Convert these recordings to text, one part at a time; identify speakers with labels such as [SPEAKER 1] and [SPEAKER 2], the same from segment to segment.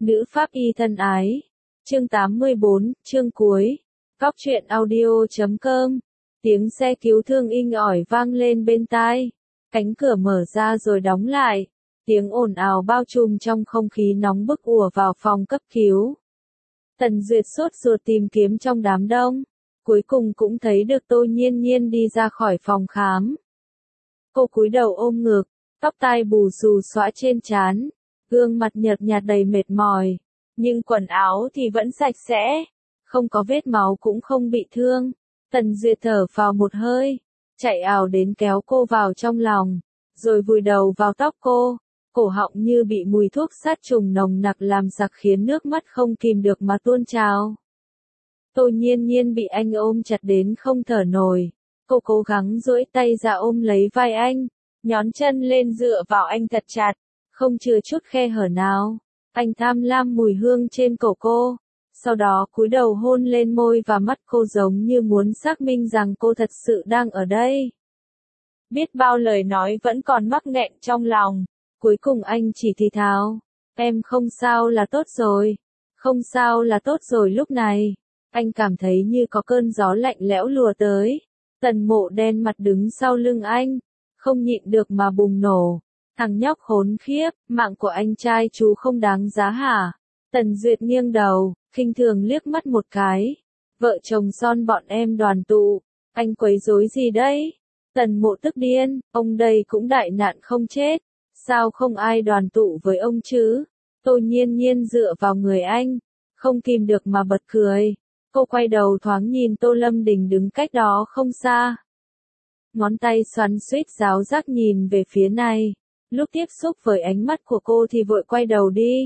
[SPEAKER 1] Nữ pháp y thân ái. Chương 84, chương cuối. Góc truyện audio.com. Tiếng xe cứu thương inh ỏi vang lên bên tai. Cánh cửa mở ra rồi đóng lại. Tiếng ồn ào bao trùm trong không khí nóng bức ùa vào phòng cấp cứu. Tần Duyệt sốt ruột tìm kiếm trong đám đông. Cuối cùng cũng thấy được Tô Nhiên Nhiên đi ra khỏi phòng khám. Cô cúi đầu ôm ngực, tóc tai bù xù xõa trên trán, gương mặt nhợt nhạt đầy mệt mỏi, nhưng quần áo thì vẫn sạch sẽ, không có vết máu cũng không bị thương. Tần Duyệt thở phào một hơi, chạy ào đến kéo cô vào trong lòng, rồi vùi đầu vào tóc cô, cổ họng như bị mùi thuốc sát trùng nồng nặc làm sặc khiến nước mắt không kìm được mà tuôn trào. Tô Nhiên Nhiên bị anh ôm chặt đến không thở nổi, cô cố gắng duỗi tay ra ôm lấy vai anh, nhón chân lên dựa vào anh thật chặt, không chừa chút khe hở nào. Anh tham lam mùi hương trên cổ cô, sau đó cúi đầu hôn lên môi và mắt cô giống như muốn xác minh rằng cô thật sự đang ở đây. Biết bao lời nói vẫn còn mắc nghẹn trong lòng, cuối cùng anh chỉ thì thào, em không sao là tốt rồi, không sao là tốt rồi. Lúc này, anh cảm thấy như có cơn gió lạnh lẽo lùa tới. Tần Mộ đen mặt đứng sau lưng anh, không nhịn được mà bùng nổ. Thằng nhóc khốn khiếp, mạng của anh trai chú không đáng giá hả? Tần Duyệt nghiêng đầu, khinh thường liếc mắt một cái. Vợ chồng son bọn em đoàn tụ, anh quấy rối gì đấy? Tần Mộ tức điên, ông đây cũng đại nạn không chết, sao không ai đoàn tụ với ông chứ? Tô Nhiên Nhiên dựa vào người anh, không kìm được mà bật cười. Cô quay đầu thoáng nhìn Tô Lâm Đình đứng cách đó không xa. Ngón tay xoắn xuýt giáo giác nhìn về phía này. Lúc tiếp xúc với ánh mắt của cô thì vội quay đầu đi.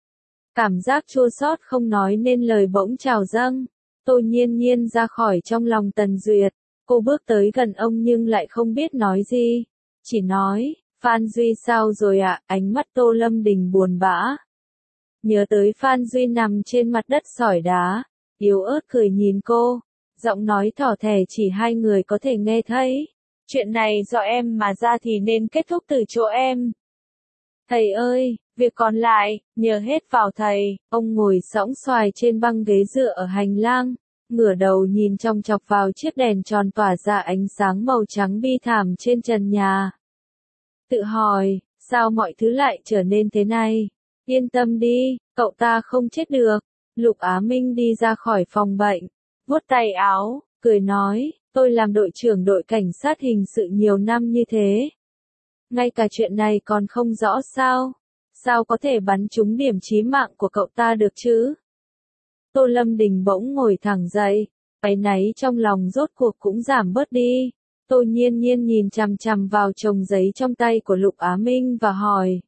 [SPEAKER 1] Cảm giác chua xót không nói nên lời bỗng trào dâng. Tô Nhiên Nhiên ra khỏi trong lòng Tần Duyệt. Cô bước tới gần ông nhưng lại không biết nói gì. Chỉ nói, Phan Duy sao rồi ạ? Ánh mắt Tô Lâm Đình buồn bã. Nhớ tới Phan Duy nằm trên mặt đất sỏi đá. Yếu ớt cười nhìn cô. Giọng nói thỏ thẻ chỉ hai người có thể nghe thấy. Chuyện này do em mà ra thì nên kết thúc từ chỗ em. Thầy ơi, việc còn lại, nhờ hết vào thầy. Ông ngồi sõng xoài trên băng ghế dựa ở hành lang, ngửa đầu nhìn chòng chọc vào chiếc đèn tròn tỏa ra ánh sáng màu trắng bi thảm trên trần nhà. Tự hỏi, sao mọi thứ lại trở nên thế này? Yên tâm đi, cậu ta không chết được. Lục Á Minh đi ra khỏi phòng bệnh, vuốt tay áo, cười nói. Tôi làm đội trưởng đội cảnh sát hình sự nhiều năm như thế. Ngay cả chuyện này còn không rõ sao? Sao có thể bắn trúng điểm chí mạng của cậu ta được chứ? Tô Lâm Đình bỗng ngồi thẳng dậy, áy náy trong lòng rốt cuộc cũng giảm bớt đi. Tô Nhiên Nhiên nhìn chằm chằm vào chồng giấy trong tay của Lục Á Minh và hỏi.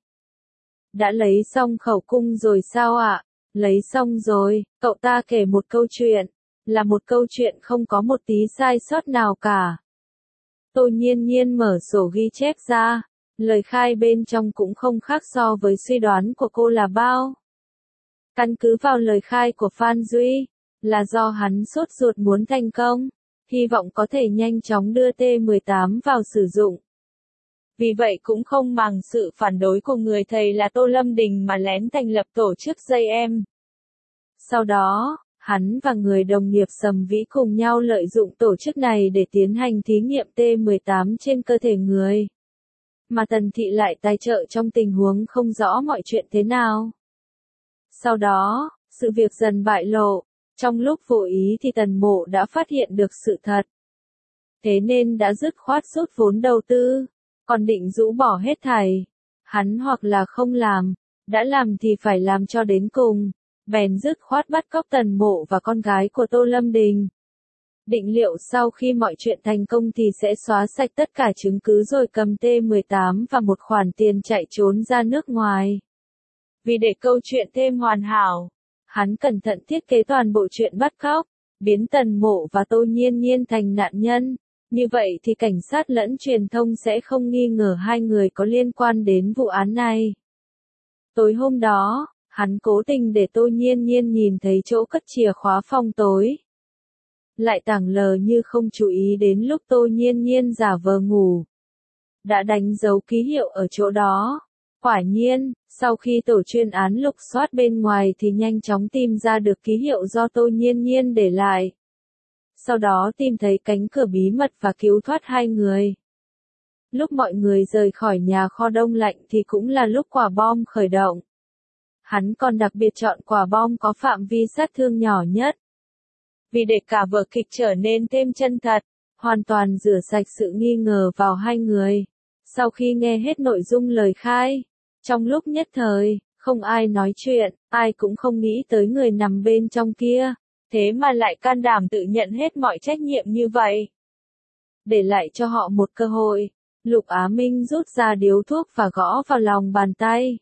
[SPEAKER 1] Đã lấy xong khẩu cung rồi sao ạ? Lấy xong rồi, cậu ta kể một câu chuyện. Là một câu chuyện không có một tí sai sót nào cả. Tô Nhiên Nhiên mở sổ ghi chép ra, lời khai bên trong cũng không khác so với suy đoán của cô là bao. Căn cứ vào lời khai của Phan Duy, là do hắn sốt ruột muốn thành công, hy vọng có thể nhanh chóng đưa T-18 vào sử dụng. Vì vậy cũng không màng sự phản đối của người thầy là Tô Lâm Đình mà lén thành lập tổ chức dây em. Sau đó, hắn và người đồng nghiệp Sầm Vĩ cùng nhau lợi dụng tổ chức này để tiến hành thí nghiệm T-18 trên cơ thể người. Mà Tần Thị lại tài trợ trong tình huống không rõ mọi chuyện thế nào. Sau đó, sự việc dần bại lộ. Trong lúc vô ý thì Tần Mộ đã phát hiện được sự thật. Thế nên đã dứt khoát rút vốn đầu tư, còn định rũ bỏ hết thảy. Hắn hoặc là không làm, đã làm thì phải làm cho đến cùng. Bèn dứt khoát bắt cóc Tần Mộ và con gái của Tô Lâm Đình. Định liệu sau khi mọi chuyện thành công thì sẽ xóa sạch tất cả chứng cứ rồi cầm T-18 và một khoản tiền chạy trốn ra nước ngoài. Vì để câu chuyện thêm hoàn hảo, hắn cẩn thận thiết kế toàn bộ chuyện bắt cóc, biến Tần Mộ và Tô Nhiên Nhiên thành nạn nhân. Như vậy thì cảnh sát lẫn truyền thông sẽ không nghi ngờ hai người có liên quan đến vụ án này. Tối hôm đó, hắn cố tình để Tô Nhiên Nhiên nhìn thấy chỗ cất chìa khóa phòng tối. Lại tảng lờ như không chú ý đến lúc Tô Nhiên Nhiên giả vờ ngủ. Đã đánh dấu ký hiệu ở chỗ đó. Quả nhiên, sau khi tổ chuyên án lục soát bên ngoài thì nhanh chóng tìm ra được ký hiệu do Tô Nhiên Nhiên để lại. Sau đó tìm thấy cánh cửa bí mật và cứu thoát hai người. Lúc mọi người rời khỏi nhà kho đông lạnh thì cũng là lúc quả bom khởi động. Hắn còn đặc biệt chọn quả bom có phạm vi sát thương nhỏ nhất. Vì để cả vở kịch trở nên thêm chân thật, hoàn toàn rửa sạch sự nghi ngờ vào hai người. Sau khi nghe hết nội dung lời khai, trong lúc nhất thời, không ai nói chuyện, ai cũng không nghĩ tới người nằm bên trong kia, thế mà lại can đảm tự nhận hết mọi trách nhiệm như vậy. Để lại cho họ một cơ hội, Lục Á Minh rút ra điếu thuốc và gõ vào lòng bàn tay.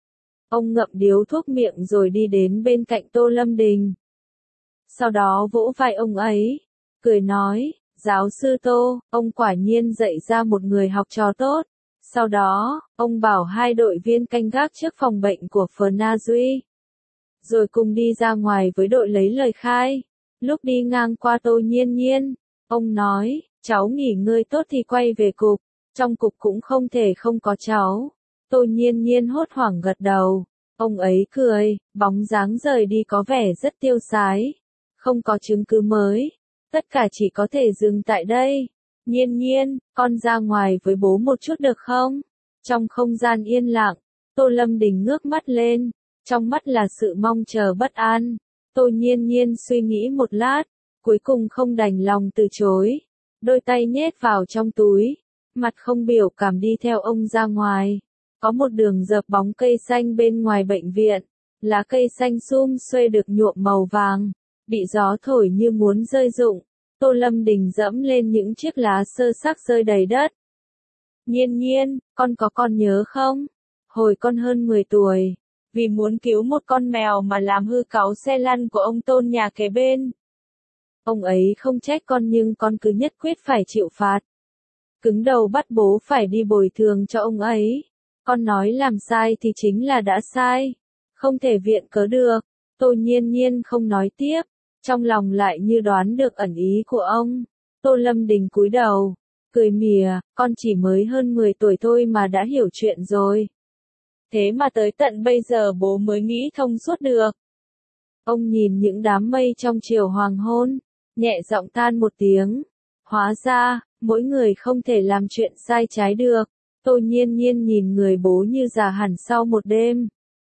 [SPEAKER 1] Ông ngậm điếu thuốc miệng rồi đi đến bên cạnh Tô Lâm Đình. Sau đó vỗ vai ông ấy, cười nói, giáo sư Tô, ông quả nhiên dạy ra một người học trò tốt. Sau đó, ông bảo hai đội viên canh gác trước phòng bệnh của Phna Duy. Rồi cùng đi ra ngoài với đội lấy lời khai. Lúc đi ngang qua Tô Nhiên Nhiên, ông nói, cháu nghỉ ngơi tốt thì quay về cục, trong cục cũng không thể không có cháu. Tô Nhiên Nhiên hốt hoảng gật đầu, ông ấy cười, bóng dáng rời đi có vẻ rất tiêu sái. Không có chứng cứ mới, tất cả chỉ có thể dừng tại đây. Nhiên Nhiên, con ra ngoài với bố một chút được không? Trong không gian yên lặng, Tô Lâm Đình ngước mắt lên, trong mắt là sự mong chờ bất an. Tô Nhiên Nhiên suy nghĩ một lát, cuối cùng không đành lòng từ chối. Đôi tay nhét vào trong túi, mặt không biểu cảm đi theo ông ra ngoài. Có một đường dợp bóng cây xanh bên ngoài bệnh viện, lá cây xanh sum xuê được nhuộm màu vàng, bị gió thổi như muốn rơi rụng. Tô Lâm Đình dẫm lên những chiếc lá sơ xác rơi đầy đất. Nhiên Nhiên, con có nhớ không? Hồi con hơn 10 tuổi, vì muốn cứu một con mèo mà làm hư cáu xe lăn của ông Tôn nhà kế bên. Ông ấy không trách con nhưng con cứ nhất quyết phải chịu phạt. Cứng đầu bắt bố phải đi bồi thường cho ông ấy. Con nói làm sai thì chính là đã sai. Không thể viện cớ được. Tô Nhiên Nhiên không nói tiếp. Trong lòng lại như đoán được ẩn ý của ông. Tô Lâm Đình cúi đầu, cười mỉa, con chỉ mới hơn 10 tuổi thôi mà đã hiểu chuyện rồi. Thế mà tới tận bây giờ bố mới nghĩ thông suốt được. Ông nhìn những đám mây trong chiều hoàng hôn, nhẹ giọng than một tiếng. Hóa ra, mỗi người không thể làm chuyện sai trái được. Tô Nhiên Nhiên nhìn người bố như già hẳn sau một đêm.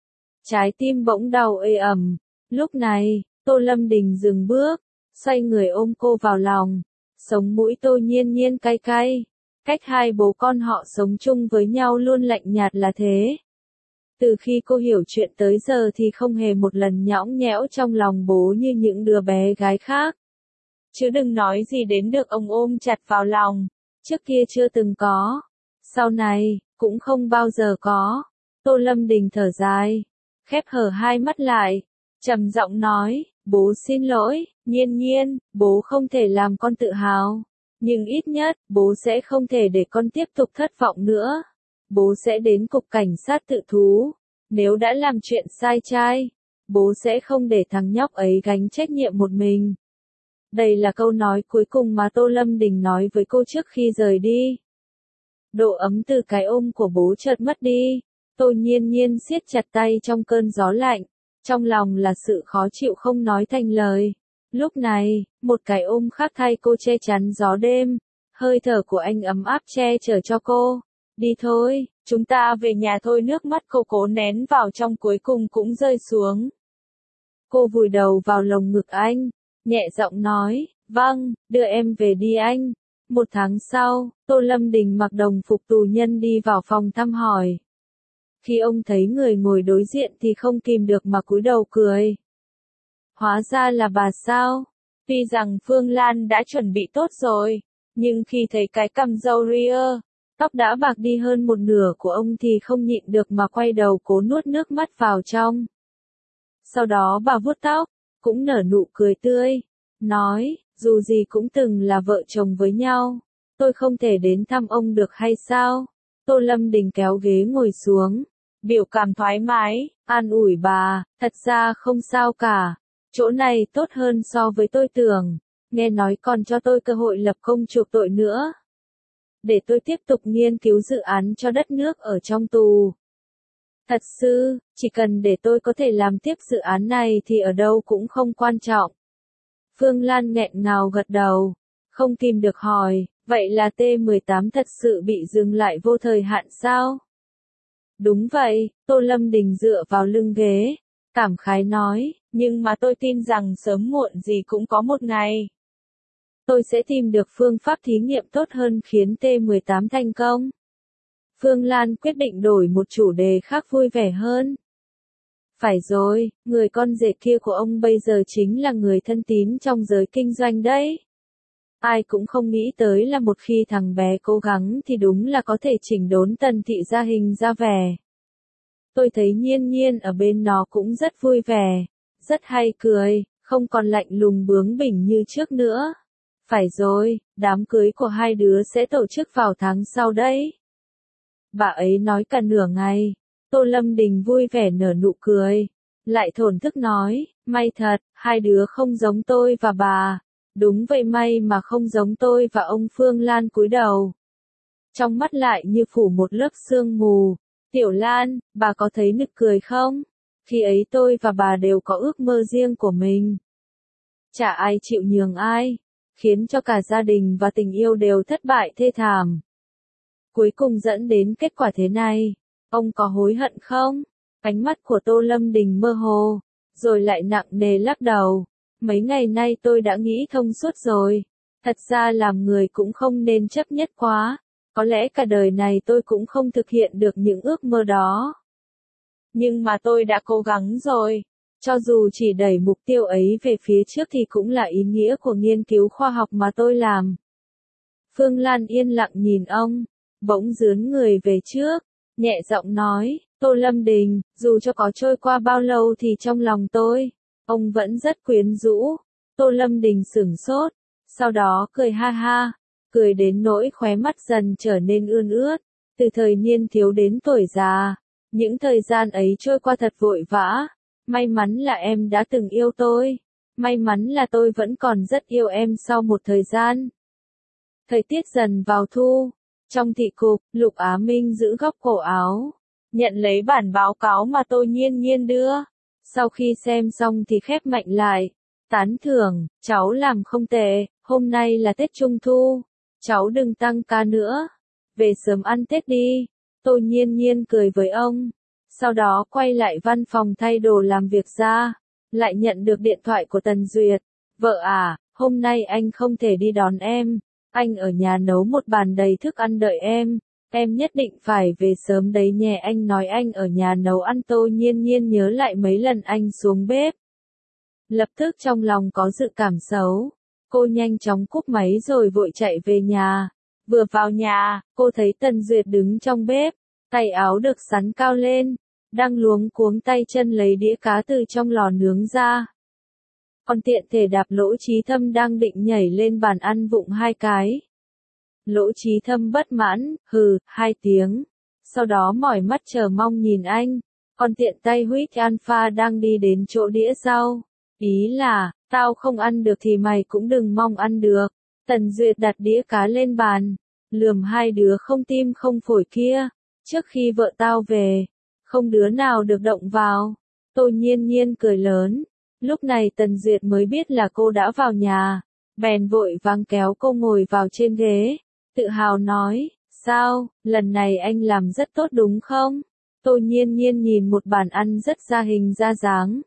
[SPEAKER 1] Trái tim bỗng đau ê ẩm. Lúc này, Tô Lâm Đình dừng bước, xoay người ôm cô vào lòng. Sống mũi Tô Nhiên Nhiên cay cay. Cách hai bố con họ sống chung với nhau luôn lạnh nhạt là thế. Từ khi cô hiểu chuyện tới giờ thì không hề một lần nhõng nhẽo trong lòng bố như những đứa bé gái khác. Chứ đừng nói gì đến được ông ôm chặt vào lòng. Trước kia chưa từng có. Sau này, cũng không bao giờ có. Tô Lâm Đình thở dài, khép hờ hai mắt lại, trầm giọng nói, bố xin lỗi, Nhiên Nhiên, bố không thể làm con tự hào. Nhưng ít nhất, bố sẽ không thể để con tiếp tục thất vọng nữa. Bố sẽ đến cục cảnh sát tự thú. Nếu đã làm chuyện sai trái, bố sẽ không để thằng nhóc ấy gánh trách nhiệm một mình. Đây là câu nói cuối cùng mà Tô Lâm Đình nói với cô trước khi rời đi. Độ ấm từ cái ôm của bố chợt mất đi. Tô Nhiên Nhiên siết chặt tay trong cơn gió lạnh. Trong lòng là sự khó chịu không nói thành lời. Lúc này, một cái ôm khác thay cô che chắn gió đêm. Hơi thở của anh ấm áp che chở cho cô. Đi thôi, chúng ta về nhà thôi. Nước mắt cô cố nén vào trong cuối cùng cũng rơi xuống. Cô vùi đầu vào lồng ngực anh, nhẹ giọng nói, vâng, đưa em về đi anh. Một tháng sau, Tô Lâm Đình mặc đồng phục tù nhân đi vào phòng thăm hỏi. Khi ông thấy người ngồi đối diện thì không kìm được mà cúi đầu cười. Hóa ra là bà sao? Tuy rằng Phương Lan đã chuẩn bị tốt rồi, nhưng khi thấy cái cằm râu ria, tóc đã bạc đi hơn một nửa của ông thì không nhịn được mà quay đầu cố nuốt nước mắt vào trong. Sau đó bà vuốt tóc, cũng nở nụ cười tươi, nói, dù gì cũng từng là vợ chồng với nhau, tôi không thể đến thăm ông được hay sao? Tô Lâm Đình kéo ghế ngồi xuống, biểu cảm thoải mái, an ủi bà, thật ra không sao cả, chỗ này tốt hơn so với tôi tưởng, nghe nói còn cho tôi cơ hội lập công chuộc tội nữa. Để tôi tiếp tục nghiên cứu dự án cho đất nước ở trong tù. Thật sự, chỉ cần để tôi có thể làm tiếp dự án này thì ở đâu cũng không quan trọng. Phương Lan nghẹn ngào gật đầu, không kìm được hỏi, vậy là T18 thật sự bị dừng lại vô thời hạn sao? Đúng vậy, Tô Lâm Đình dựa vào lưng ghế, cảm khái nói, nhưng mà tôi tin rằng sớm muộn gì cũng có một ngày. Tôi sẽ tìm được phương pháp thí nghiệm tốt hơn khiến T18 thành công. Phương Lan quyết định đổi một chủ đề khác vui vẻ hơn. Phải rồi, người con rể kia của ông bây giờ chính là người thân tín trong giới kinh doanh đấy. Ai cũng không nghĩ tới là một khi thằng bé cố gắng thì đúng là có thể chỉnh đốn Tần thị ra hình ra vẻ. Tôi thấy Nhiên Nhiên ở bên nó cũng rất vui vẻ, rất hay cười, không còn lạnh lùng bướng bỉnh như trước nữa. Phải rồi, đám cưới của hai đứa sẽ tổ chức vào tháng sau đấy. Bà ấy nói cả nửa ngày. Tô Lâm Đình vui vẻ nở nụ cười, lại thổn thức nói, may thật, hai đứa không giống tôi và bà. Đúng vậy, may mà không giống tôi và ông. Phương Lan cúi đầu, trong mắt lại như phủ một lớp sương mù. Tiểu Lan, bà có thấy nực cười không? Khi ấy tôi và bà đều có ước mơ riêng của mình. Chả ai chịu nhường ai, khiến cho cả gia đình và tình yêu đều thất bại thê thảm. Cuối cùng dẫn đến kết quả thế này. Ông có hối hận không? Ánh mắt của Tô Lâm Đình mơ hồ, rồi lại nặng nề lắc đầu. Mấy ngày nay tôi đã nghĩ thông suốt rồi. Thật ra làm người cũng không nên chấp nhất quá. Có lẽ cả đời này tôi cũng không thực hiện được những ước mơ đó. Nhưng mà tôi đã cố gắng rồi. Cho dù chỉ đẩy mục tiêu ấy về phía trước thì cũng là ý nghĩa của nghiên cứu khoa học mà tôi làm. Phương Lan yên lặng nhìn ông, bỗng dướn người về trước, nhẹ giọng nói, Tô Lâm Đình, dù cho có trôi qua bao lâu thì trong lòng tôi, ông vẫn rất quyến rũ. Tô Lâm Đình sửng sốt, sau đó cười ha ha, cười đến nỗi khóe mắt dần trở nên ươn ướt. Từ thời niên thiếu đến tuổi già, những thời gian ấy trôi qua thật vội vã. May mắn là em đã từng yêu tôi. May mắn là tôi vẫn còn rất yêu em sau một thời gian. Thời tiết dần vào thu. Trong thị cục, Lục Á Minh giữ góc cổ áo, nhận lấy bản báo cáo mà Tô Nhiên Nhiên đưa. Sau khi xem xong thì khép mạnh lại. Tán thưởng, cháu làm không tệ, hôm nay là Tết Trung Thu. Cháu đừng tăng ca nữa. Về sớm ăn Tết đi. Tô Nhiên Nhiên cười với ông. Sau đó quay lại văn phòng thay đồ làm việc ra. Lại nhận được điện thoại của Tần Duyệt. Vợ à, hôm nay anh không thể đi đón em. Anh ở nhà nấu một bàn đầy thức ăn đợi em. Em nhất định phải về sớm đấy nhé. Anh nói anh ở nhà nấu ăn. Tô Nhiên Nhiên nhớ lại mấy lần anh xuống bếp. Lập tức trong lòng có dự cảm xấu. Cô nhanh chóng cúp máy rồi vội chạy về nhà. Vừa vào nhà, cô thấy Tần Duyệt đứng trong bếp. Tay áo được sắn cao lên. Đang luống cuống tay chân lấy đĩa cá từ trong lò nướng ra. Còn tiện thể đạp Lỗ Chí Thâm đang định nhảy lên bàn ăn vụng hai cái. Lỗ Chí Thâm bất mãn, hừ, hai tiếng. Sau đó mỏi mắt chờ mong nhìn anh. Còn tiện tay huýt Alpha đang đi đến chỗ đĩa rau. Ý là, tao không ăn được thì mày cũng đừng mong ăn được. Tần Duyệt đặt đĩa cá lên bàn. Lườm hai đứa không tim không phổi kia. Trước khi vợ tao về, không đứa nào được động vào. Tô Nhiên Nhiên cười lớn. Lúc này Tần Duyệt mới biết là cô đã vào nhà. Bèn vội vàng kéo cô ngồi vào trên ghế. Tự hào nói, sao, lần này anh làm rất tốt đúng không? Tô Nhiên Nhiên nhìn một bàn ăn rất ra hình ra dáng.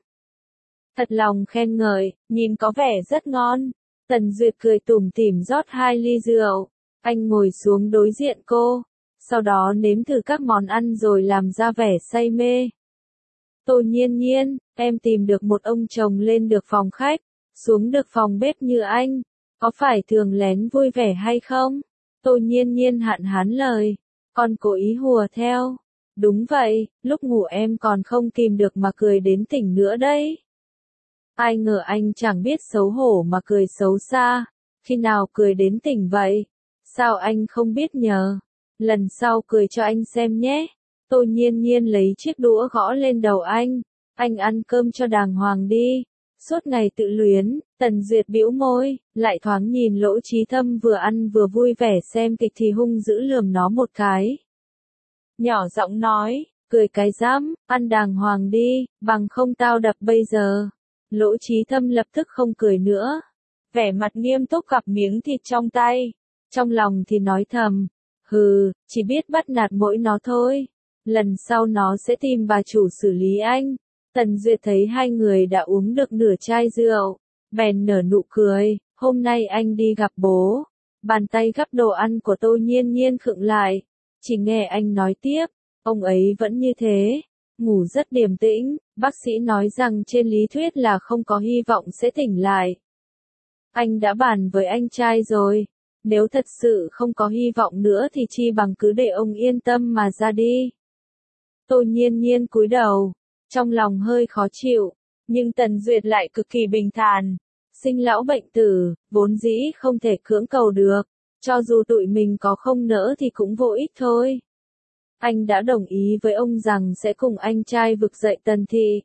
[SPEAKER 1] Thật lòng khen ngợi, nhìn có vẻ rất ngon. Tần Duyệt cười tủm tỉm rót 2 ly rượu. Anh ngồi xuống đối diện cô. Sau đó nếm thử các món ăn rồi làm ra vẻ say mê. Tô Nhiên Nhiên, em tìm được một ông chồng lên được phòng khách, xuống được phòng bếp như anh. Có phải thường lén vui vẻ hay không? Tô Nhiên Nhiên hạn hán lời. Con cố ý hùa theo. Đúng vậy, lúc ngủ em còn không kìm được mà cười đến tỉnh nữa đấy. Ai ngờ anh chẳng biết xấu hổ mà cười xấu xa. Khi nào cười đến tỉnh vậy? Sao anh không biết nhờ? Lần sau cười cho anh xem nhé. Tô Nhiên Nhiên lấy chiếc đũa gõ lên đầu anh. Anh ăn cơm cho đàng hoàng đi. Suốt ngày tự luyến, Tần Duyệt bĩu môi, lại thoáng nhìn Lỗ Chí Thâm vừa ăn vừa vui vẻ xem kịch thì hung dữ lườm nó một cái. Nhỏ giọng nói, Cười cái rắm, ăn đàng hoàng đi, bằng không tao đập bây giờ. Lỗ Chí Thâm lập tức không cười nữa. Vẻ mặt nghiêm túc gặp miếng thịt trong tay. Trong lòng thì nói thầm. Hừ, chỉ biết bắt nạt mỗi nó thôi. Lần sau nó sẽ tìm bà chủ xử lý anh. Tần Duyệt thấy hai người đã uống được nửa chai rượu. Bèn nở nụ cười. Hôm nay anh đi gặp bố. Bàn tay gắp đồ ăn của Tô Nhiên Nhiên khựng lại. Chỉ nghe anh nói tiếp. Ông ấy vẫn như thế. Ngủ rất điềm tĩnh. Bác sĩ nói rằng trên lý thuyết là không có hy vọng sẽ tỉnh lại. Anh đã bàn với anh trai rồi. Nếu thật sự không có hy vọng nữa thì chi bằng cứ để ông yên tâm mà ra đi. Tô Nhiên Nhiên cúi đầu. Trong lòng hơi khó chịu. Nhưng Tần Duyệt lại cực kỳ bình thản. Sinh lão bệnh tử, vốn dĩ không thể cưỡng cầu được. Cho dù tụi mình có không nỡ thì cũng vô ích thôi. Anh đã đồng ý với ông rằng sẽ cùng anh trai vực dậy Tần thị.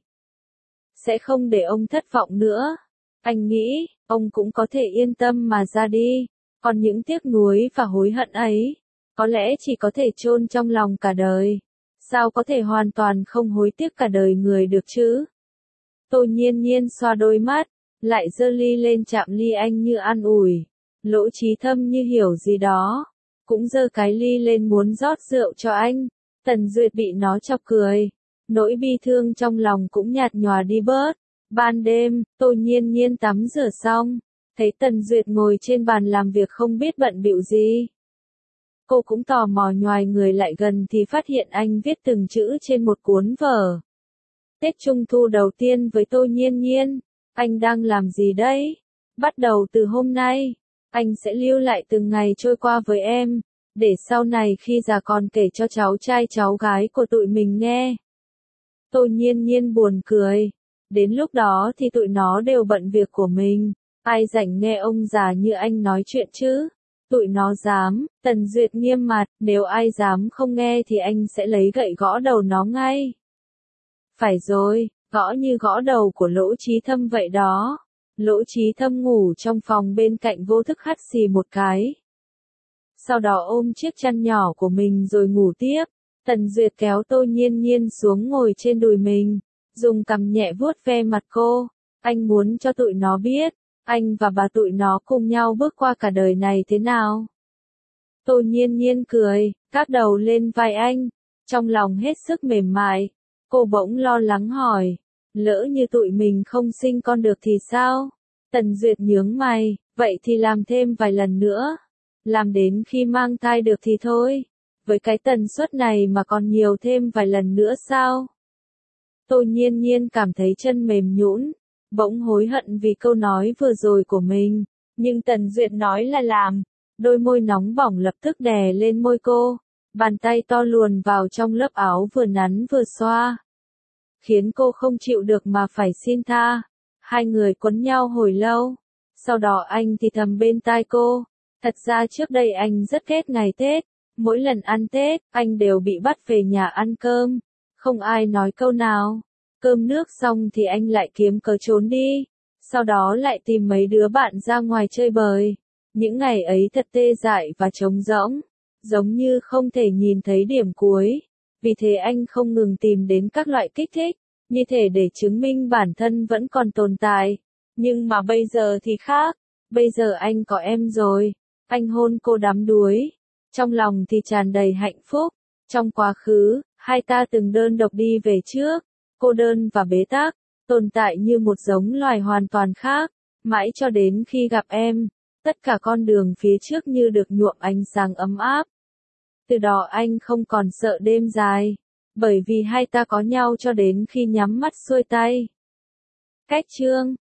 [SPEAKER 1] Sẽ không để ông thất vọng nữa. Anh nghĩ, ông cũng có thể yên tâm mà ra đi. Còn những tiếc nuối và hối hận ấy, có lẽ chỉ có thể chôn trong lòng cả đời. Sao có thể hoàn toàn không hối tiếc cả đời người được chứ? Tô Nhiên Nhiên xoa đôi mắt, lại giơ ly lên chạm ly anh như an ủi. Lỗ Chí Thâm như hiểu gì đó, cũng giơ cái ly lên muốn rót rượu cho anh. Tần Duyệt bị nó chọc cười. Nỗi bi thương trong lòng cũng nhạt nhòa đi bớt. Ban đêm, Tô Nhiên Nhiên tắm rửa xong, thấy Tần Duyệt ngồi trên bàn làm việc không biết bận bịu gì. Cô cũng tò mò nhoài người lại gần thì phát hiện anh viết từng chữ trên một cuốn vở. Tết Trung Thu đầu tiên với Tô Nhiên Nhiên, anh đang làm gì đấy? Bắt đầu từ hôm nay, anh sẽ lưu lại từng ngày trôi qua với em, để sau này khi già còn kể cho cháu trai cháu gái của tụi mình nghe. Tô Nhiên Nhiên buồn cười. Đến lúc đó thì tụi nó đều bận việc của mình. Ai rảnh nghe ông già như anh nói chuyện chứ? Tụi nó dám. Tần Duyệt nghiêm mặt. Nếu ai dám không nghe thì anh sẽ lấy gậy gõ đầu nó ngay. Phải rồi, gõ như gõ đầu của Lỗ Chí Thâm vậy đó. Lỗ Chí Thâm ngủ trong phòng bên cạnh vô thức hắt xì một cái. Sau đó ôm chiếc chăn nhỏ của mình rồi ngủ tiếp. Tần Duyệt kéo Tô Nhiên Nhiên xuống ngồi trên đùi mình, dùng cằm nhẹ vuốt ve mặt cô. Anh muốn cho tụi nó biết, anh và bà tụi nó cùng nhau bước qua cả đời này thế nào. Tô Nhiên Nhiên cười, gác đầu lên vai anh, trong lòng hết sức mềm mại. Cô bỗng lo lắng hỏi, lỡ như tụi mình không sinh con được thì sao? Tần Duyệt nhướng mày, vậy thì làm thêm vài lần nữa. Làm đến khi mang thai được thì thôi. Với cái tần suất này mà còn nhiều thêm vài lần nữa sao? Tô Nhiên Nhiên cảm thấy chân mềm nhũn, bỗng hối hận vì câu nói vừa rồi của mình. Nhưng Tần Duyệt nói là làm. Đôi môi nóng bỏng lập tức đè lên môi cô. Bàn tay to luồn vào trong lớp áo vừa nắn vừa xoa. Khiến cô không chịu được mà phải xin tha. Hai người quấn nhau hồi lâu. Sau đó anh thì thầm bên tai cô. Thật ra trước đây anh rất ghét ngày Tết. Mỗi lần ăn Tết, anh đều bị bắt về nhà ăn cơm. Không ai nói câu nào. Cơm nước xong thì anh lại kiếm cớ trốn đi. Sau đó lại tìm mấy đứa bạn ra ngoài chơi bời. Những ngày ấy thật tê dại và trống rỗng. Giống như không thể nhìn thấy điểm cuối. Vì thế anh không ngừng tìm đến các loại kích thích. Như thể để chứng minh bản thân vẫn còn tồn tại. Nhưng mà bây giờ thì khác. Bây giờ anh có em rồi. Anh hôn cô đắm đuối. Trong lòng thì tràn đầy hạnh phúc. Trong quá khứ, hai ta từng đơn độc đi về trước, cô đơn và bế tắc, tồn tại như một giống loài hoàn toàn khác, mãi cho đến khi gặp em, tất cả con đường phía trước như được nhuộm ánh sáng ấm áp. Từ đó anh không còn sợ đêm dài, bởi vì hai ta có nhau cho đến khi nhắm mắt xuôi tay. Cách chương